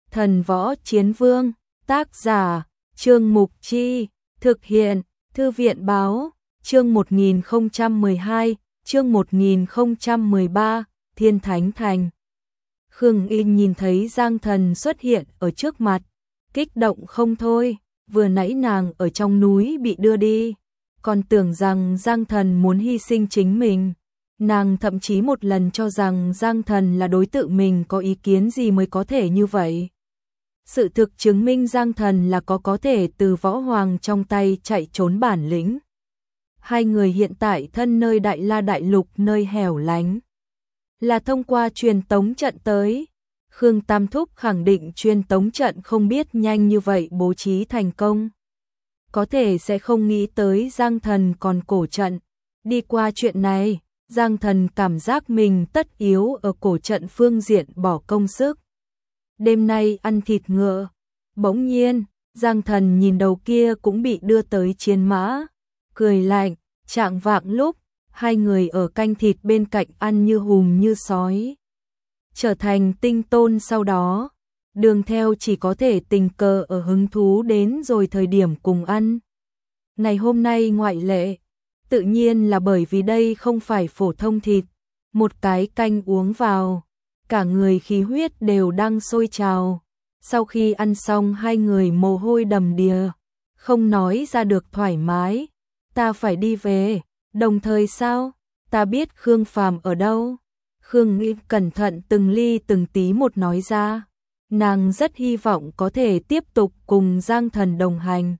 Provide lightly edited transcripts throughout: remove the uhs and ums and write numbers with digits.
Thần Võ Chiến Vương, tác giả, Trương Mục Chi, thực hiện, Thư viện báo, chương 1012, chương 1013, Thiên Thánh Thành. Khương Y nhìn thấy Giang Thần xuất hiện ở trước mặt, kích động không thôi, vừa nãy nàng ở trong núi bị đưa đi, còn tưởng rằng Giang Thần muốn hy sinh chính mình. Nàng thậm chí một lần cho rằng Giang Thần là đối tượng mình có ý kiến gì mới có thể như vậy. Sự thực chứng minh Giang Thần là có thể từ Võ Hoàng trong tay chạy trốn bản lĩnh. Hai người hiện tại thân nơi Đại La Đại Lục nơi hẻo lánh, là thông qua truyền tống trận tới. Khương Tam Thúc khẳng định truyền tống trận không biết nhanh như vậy bố trí thành công. Có thể sẽ không nghĩ tới Giang Thần còn cổ trận. Đi qua chuyện này, Giang Thần cảm giác mình tất yếu ở cổ trận phương diện bỏ công sức. Đêm nay ăn thịt ngựa. Bỗng nhiên, Giang Thần nhìn đầu kia cũng bị đưa tới chiến mã, cười lạnh. Chạng vạng lúc, hai người ở canh thịt bên cạnh ăn như hùm như sói. Trở thành tinh tôn sau đó, đường theo chỉ có thể tình cờ ở hứng thú đến rồi thời điểm cùng ăn. Ngày hôm nay ngoại lệ, tự nhiên là bởi vì đây không phải phổ thông thịt, một cái canh uống vào, cả người khí huyết đều đang sôi trào. Sau khi ăn xong hai người mồ hôi đầm đìa, không nói ra được thoải mái. Ta phải đi về, đồng thời sao? Ta biết Khương Phàm ở đâu? Khương Nghi cẩn thận từng ly từng tí một nói ra. Nàng rất hy vọng có thể tiếp tục cùng Giang Thần đồng hành.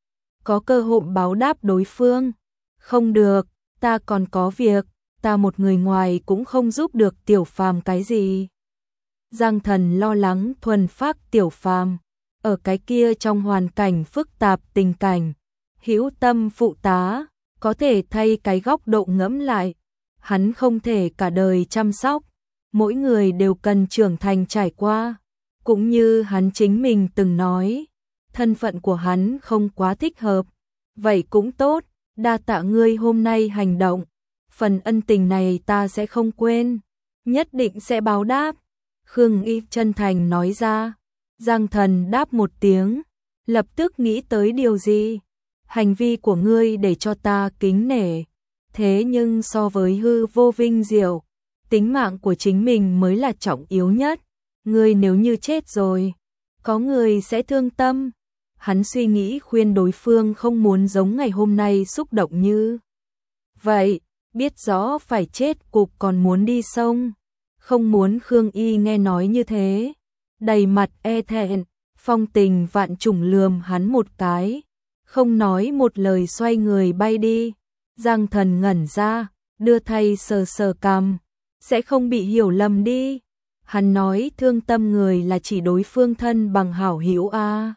Có cơ hội báo đáp đối phương. Không được, ta còn có việc, ta một người ngoài cũng không giúp được Tiểu Phàm cái gì. Giang Thần lo lắng thuần phác Tiểu Phàm, ở cái kia trong hoàn cảnh phức tạp tình cảnh, hữu tâm phụ tá, có thể thay cái góc độ ngẫm lại. Hắn không thể cả đời chăm sóc, mỗi người đều cần trưởng thành trải qua. Cũng như hắn chính mình từng nói, thân phận của hắn không quá thích hợp. Vậy cũng tốt, đa tạ ngươi hôm nay hành động. Phần ân tình này ta sẽ không quên, nhất định sẽ báo đáp. Khương Y chân thành nói ra. Giang Thần đáp một tiếng, lập tức nghĩ tới điều gì. Hành vi của ngươi để cho ta kính nể, thế nhưng so với hư vô vinh diệu, tính mạng của chính mình mới là trọng yếu nhất. Ngươi nếu như chết rồi, có người sẽ thương tâm. Hắn suy nghĩ khuyên đối phương không muốn giống ngày hôm nay xúc động như vậy, biết rõ phải chết cục còn muốn đi sông. Không muốn. Khương Y nghe nói như thế, đầy mặt e thẹn, phong tình vạn trùng lườm hắn một cái, không nói một lời xoay người bay đi. Giang Thần ngẩn ra, đưa tay sờ sờ cằm, sẽ không bị hiểu lầm đi. Hắn nói thương tâm người là chỉ đối phương thân bằng hảo hữu a.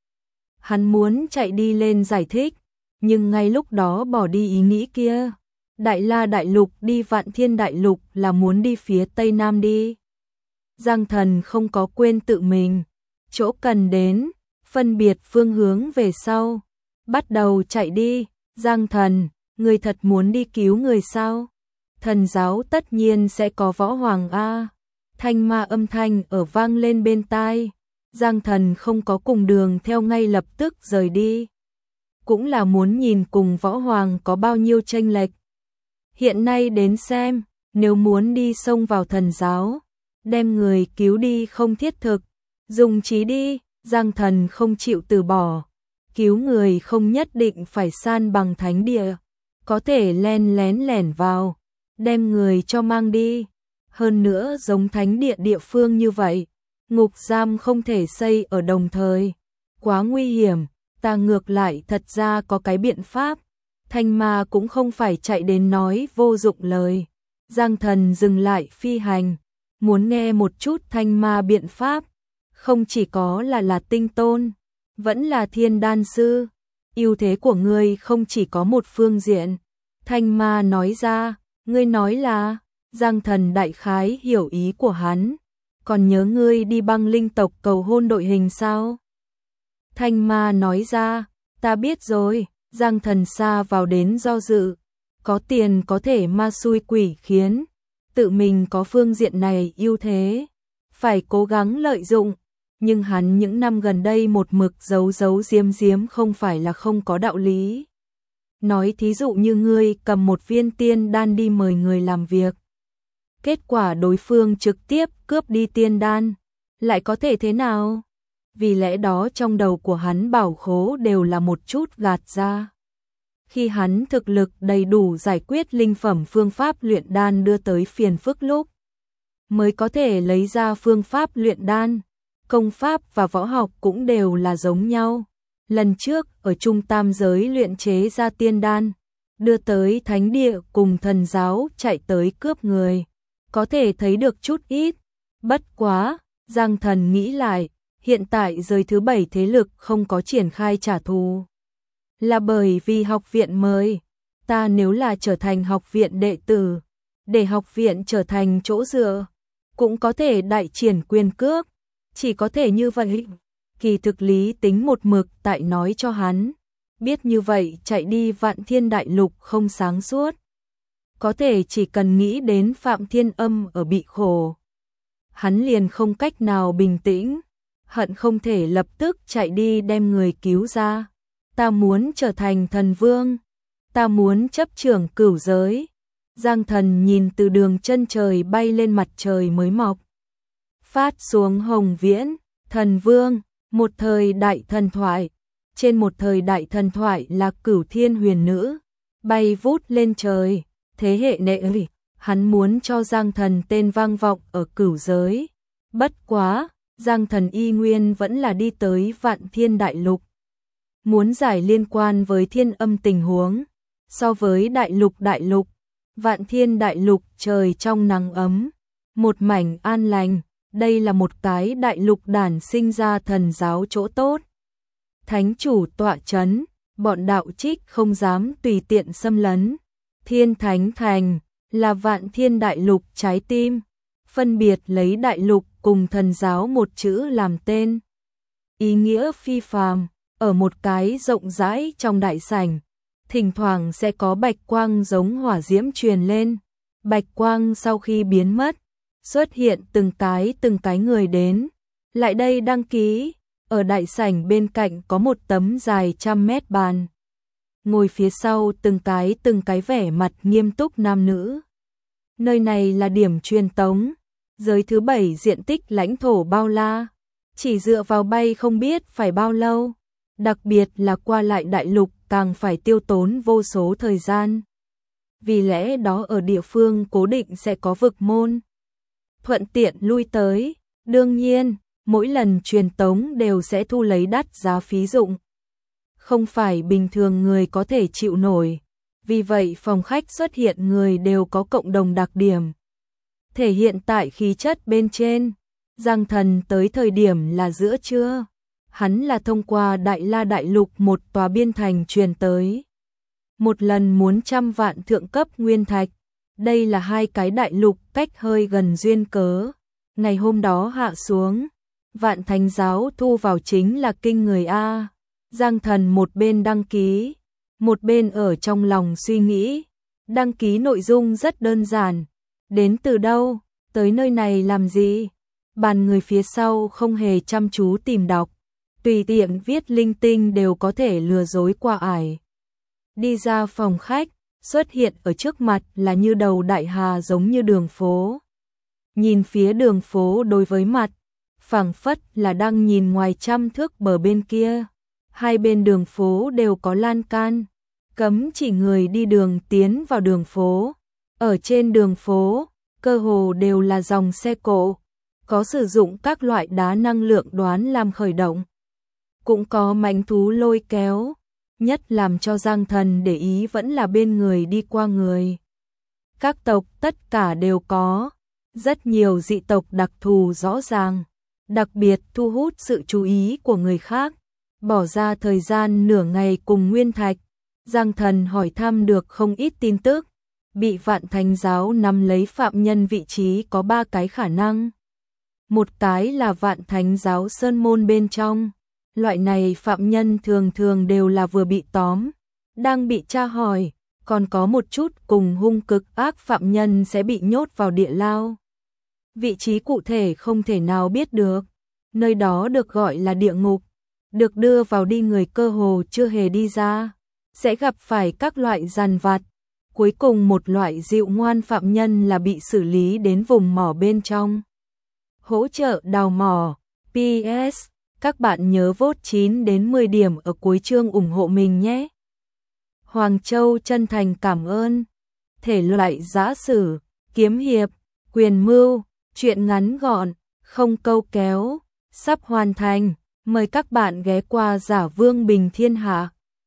Hắn muốn chạy đi lên giải thích, nhưng ngay lúc đó bỏ đi ý nghĩ kia. Đại La Đại Lục đi Vạn Thiên Đại Lục là muốn đi phía Tây Nam đi. Giang Thần không có quên tự mình, chỗ cần đến, phân biệt phương hướng về sau. Bắt đầu chạy đi. Giang Thần, người thật muốn đi cứu người sao? Thần giáo tất nhiên sẽ có Võ Hoàng a. Thanh ma âm thanh ở vang lên bên tai. Giang Thần không có cùng đường theo ngay lập tức rời đi. Cũng là muốn nhìn cùng Võ Hoàng có bao nhiêu chênh lệch. Hiện nay đến xem, nếu muốn đi xông vào thần giáo, đem người cứu đi không thiết thực, dùng trí đi. Giang Thần không chịu từ bỏ. Cứu người không nhất định phải san bằng thánh địa, có thể len lén lẻn vào, đem người cho mang đi. Hơn nữa giống thánh địa địa phương như vậy, ngục giam không thể xây ở đồng thời, quá nguy hiểm. Ta ngược lại thật ra có cái biện pháp. Thanh ma cũng không phải chạy đến nói vô dụng lời. Giang Thần dừng lại phi hành, muốn nghe một chút thanh ma biện pháp. Không chỉ có là tinh tôn, vẫn là thiên đan sư. Ưu thế của ngươi không chỉ có một phương diện. Thanh ma nói ra. Ngươi nói là? Giang Thần đại khái hiểu ý của hắn. Còn nhớ ngươi đi băng linh tộc cầu hôn đội hình sao? Thanh ma nói ra. Ta biết rồi. Giang Thần xa vào đến do dự. Có tiền có thể ma xui quỷ khiến. Tự mình có phương diện này ưu thế, phải cố gắng lợi dụng. Nhưng hắn những năm gần đây một mực giấu giấu giếm giếm không phải là không có đạo lý. Nói thí dụ như ngươi cầm một viên tiên đan đi mời người làm việc. Kết quả đối phương trực tiếp cướp đi tiên đan, lại có thể thế nào? Vì lẽ đó trong đầu của hắn bảo khố đều là một chút gạt ra. Khi hắn thực lực đầy đủ giải quyết linh phẩm phương pháp luyện đan đưa tới phiền phức lúc, mới có thể lấy ra phương pháp luyện đan. Công pháp và võ học cũng đều là giống nhau. Lần trước ở trung tam giới luyện chế ra tiên đan, đưa tới thánh địa cùng thần giáo chạy tới cướp người. Có thể thấy được chút ít. Bất quá, Giang Thần nghĩ lại, hiện tại giới thứ 7 thế lực không có triển khai trả thù. Là bởi vì học viện mời, ta nếu là trở thành học viện đệ tử, để học viện trở thành chỗ dựa, cũng có thể đại triển quyền cước, chỉ có thể như vậy. Kỳ thực Lý Tính một mực tại nói cho hắn, biết như vậy chạy đi Vạn Thiên Đại Lục không sáng suốt. Có thể chỉ cần nghĩ đến Phạm Thiên Âm ở bị khổ, hắn liền không cách nào bình tĩnh, hận không thể lập tức chạy đi đem người cứu ra. Ta muốn trở thành thần vương, ta muốn chấp trưởng cửu giới. Giang Thần nhìn từ đường chân trời bay lên mặt trời mới mọc, phát xuống hồng viễn, thần vương, một thời đại thần thoại. Trên một thời đại thần thoại là Cửu Thiên Huyền Nữ, bay vút lên trời. Thế hệ nệ hắn muốn cho Giang Thần tên vang vọng ở cửu giới. Bất quá, Giang Thần y nguyên vẫn là đi tới Vạn Thiên Đại Lục. Muốn giải liên quan với Thiên Âm tình huống. So với Đại Lục, Vạn Thiên Đại Lục trời trong nắng ấm, một mảnh an lành. Đây là một cái đại lục đản sinh ra thần giáo chỗ tốt. Thánh chủ tọa chấn, bọn đạo trích không dám tùy tiện xâm lấn. Thiên Thánh Thành là Vạn Thiên Đại Lục trái tim, phân biệt lấy đại lục cùng thần giáo một chữ làm tên. Ý nghĩa phi phàm, ở một cái rộng rãi trong đại sảnh, thỉnh thoảng sẽ có bạch quang giống hỏa diễm truyền lên. Bạch quang sau khi biến mất, xuất hiện từng cái người đến, lại đây đăng ký. Ở đại sảnh bên cạnh có một tấm dài 100 mét bàn. Ngồi phía sau từng cái vẻ mặt nghiêm túc nam nữ. Nơi này là điểm truyền tống, giới thứ 7 diện tích lãnh thổ bao la, chỉ dựa vào bay không biết phải bao lâu, đặc biệt là qua lại đại lục càng phải tiêu tốn vô số thời gian. Vì lẽ đó ở địa phương cố định sẽ có vực môn, thuận tiện lui tới. Đương nhiên, mỗi lần truyền tống đều sẽ thu lấy đắt giá phí dụng, không phải bình thường người có thể chịu nổi. Vì vậy phòng khách xuất hiện người đều có cộng đồng đặc điểm, thể hiện tại khí chất bên trên. Giang Thần tới thời điểm là giữa trưa, hắn là thông qua Đại La Đại Lục một tòa biên thành truyền tới. Một lần muốn 100 vạn thượng cấp nguyên thạch, đây là hai cái đại lục cách hơi gần duyên cớ. Ngày hôm đó hạ xuống, Vạn Thánh giáo thu vào chính là kinh người a. Giang Thần một bên đăng ký, một bên ở trong lòng suy nghĩ. Đăng ký nội dung rất đơn giản, đến từ đâu, tới nơi này làm gì. Bàn người phía sau không hề chăm chú tìm đọc, tùy tiện viết linh tinh đều có thể lừa dối qua ải. Đi ra phòng khách, xuất hiện ở trước mặt là như đầu đại hà giống như đường phố. Nhìn phía đường phố đối với mặt, phảng phất là đang nhìn ngoài 100 thước bờ bên kia. Hai bên đường phố đều có lan can, cấm chỉ người đi đường tiến vào đường phố. Ở trên đường phố, cơ hồ đều là dòng xe cộ, có sử dụng các loại đá năng lượng đoán làm khởi động. Cũng có mãnh thú lôi kéo, nhất làm cho Giang Thần để ý vẫn là bên người đi qua người. Các tộc tất cả đều có, rất nhiều dị tộc đặc thù rõ ràng, đặc biệt thu hút sự chú ý của người khác. Bỏ ra thời gian nửa ngày cùng Nguyên Thạch, Giang Thần hỏi thăm được không ít tin tức. Bị Vạn Thánh giáo nắm lấy phạm nhân vị trí có 3 cái khả năng. Một cái là Vạn Thánh giáo sơn môn bên trong. Loại này phạm nhân thường thường đều là vừa bị tóm, đang bị tra hỏi, còn có một chút cùng hung cực ác phạm nhân sẽ bị nhốt vào địa lao. Vị trí cụ thể không thể nào biết được. nơi đó được gọi là địa ngục, được đưa vào đi người cơ hồ chưa hề đi ra, sẽ gặp phải các loại giàn vặt. Cuối cùng một loại dịu ngoan phạm nhân là bị xử lý đến vùng mỏ bên trong. Hỗ trợ đào mỏ. PS, các bạn nhớ vote 9 đến 10 điểm ở cuối chương ủng hộ mình nhé. Hoàng Châu chân thành cảm ơn. Thể loại giã sử, kiếm hiệp, quyền mưu, truyện ngắn gọn, không câu kéo, sắp hoàn thành. Mời các bạn ghé qua Giả Vương Bình Thiên Hạ.